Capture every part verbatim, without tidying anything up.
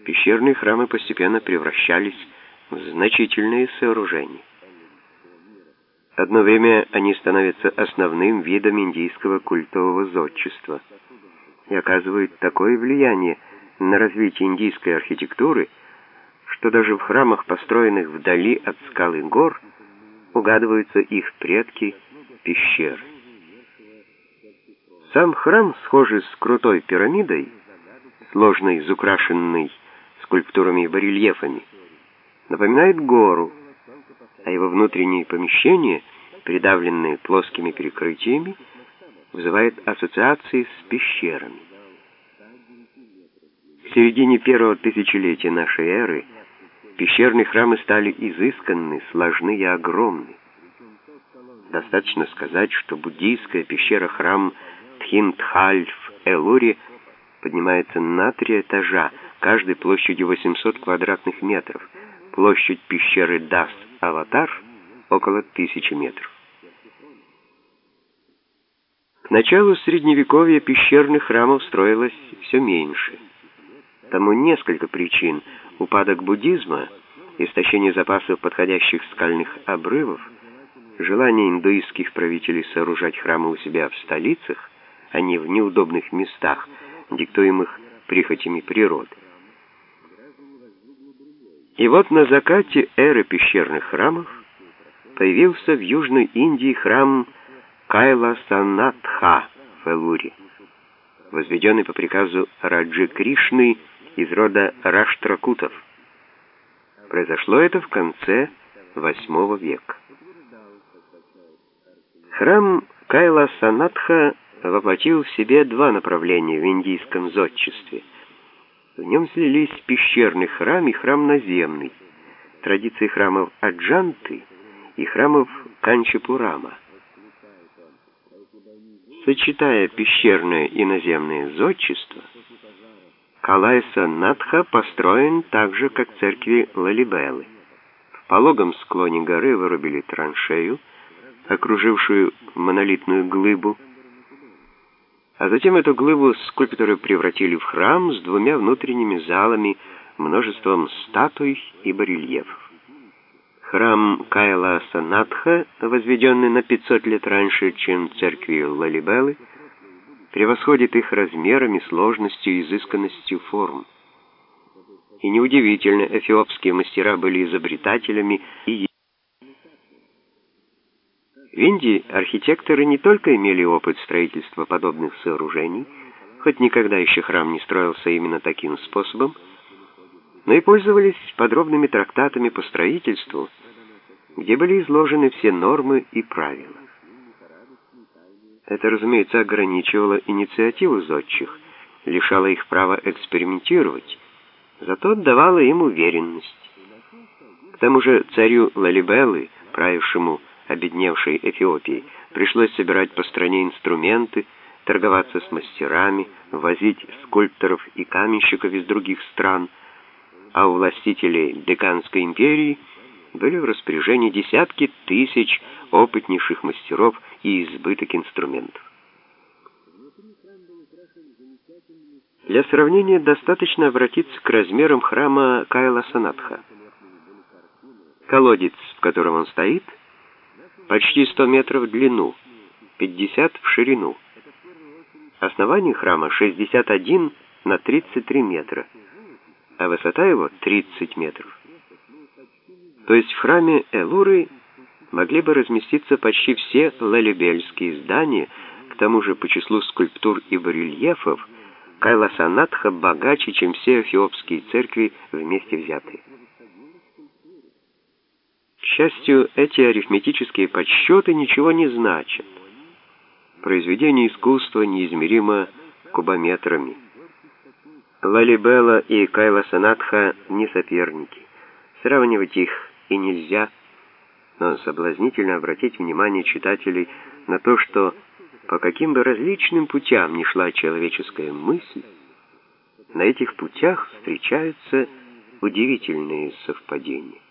пещерные храмы постепенно превращались в значительные сооружения. Одно время они становятся основным видом индийского культового зодчества и оказывают такое влияние на развитие индийской архитектуры, что даже в храмах, построенных вдали от скал и гор, угадываются их предки пещеры. Сам храм, схожий с крутой пирамидой, сложной, изукрашенной скульптурами и барельефами, напоминает гору, а его внутренние помещения, придавленные плоскими перекрытиями, вызывают ассоциации с пещерами. В середине первого тысячелетия нашей эры пещерные храмы стали изысканны, сложны и огромны. Достаточно сказать, что буддийская пещера-храм Тхин-Тхаль в Элуре поднимается на три этажа, каждой площадью восемьсот квадратных метров. Площадь пещеры Дас-Аватар около тысячи метров. К началу Средневековья пещерных храмов строилось все меньше. Тому несколько причин: упадок буддизма, истощение запасов подходящих скальных обрывов, желание индуистских правителей сооружать храмы у себя в столицах, а не в неудобных местах, диктуемых прихотями природы. И вот на закате эры пещерных храмов появился в Южной Индии храм Кайласанатха в Элуре, возведенный по приказу Раджи Кришны из рода Раштракутов. Произошло это в конце восьмого века. Храм Кайласанатха воплотил в себе два направления в индийском зодчестве. В нем слились пещерный храм и храм наземный, традиции храмов Аджанты и храмов Канчипурама. Сочетая пещерное и наземное зодчество, Кайласанатха построен так же, как церкви Лалибелы. В пологом склоне горы вырубили траншею, окружившую монолитную глыбу, а затем эту глыбу скульпторы превратили в храм с двумя внутренними залами, множеством статуй и барельефов. Храм Кайласанатха, возведенный на пятьсот лет раньше, чем церкви Лалибелы, превосходит их размерами, сложностью и изысканностью форм. И неудивительно, эфиопские мастера были изобретателями и В Индии архитекторы не только имели опыт строительства подобных сооружений, хоть никогда еще храм не строился именно таким способом, но и пользовались подробными трактатами по строительству, где были изложены все нормы и правила. Это, разумеется, ограничивало инициативу зодчих, лишало их права экспериментировать, зато давало им уверенность. К тому же царю Лалибелы, правившему обедневшей Эфиопии, пришлось собирать по стране инструменты, торговаться с мастерами, возить скульпторов и каменщиков из других стран, а у властителей Деканской империи были в распоряжении десятки тысяч опытнейших мастеров и избыток инструментов. Для сравнения достаточно обратиться к размерам храма Кайласанатха. Колодец, в котором он стоит, почти сто метров в длину, пятьдесят в ширину. Основание храма шестьдесят один на тридцать три метра, а высота его тридцать метров. То есть в храме Элуры могли бы разместиться почти все лалибельские здания, к тому же по числу скульптур и барельефов Кайласанатха богаче, чем все эфиопские церкви вместе взятые. К счастью, эти арифметические подсчеты ничего не значат. Произведение искусства неизмеримо кубометрами. Лалибела и Кайласанатха не соперники. Сравнивать их и нельзя, но соблазнительно обратить внимание читателей на то, что по каким бы различным путям ни шла человеческая мысль, на этих путях встречаются удивительные совпадения.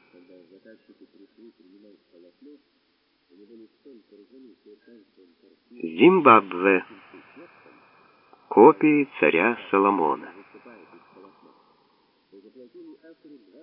Зимбабве. Копии царя Соломона. заплатили автору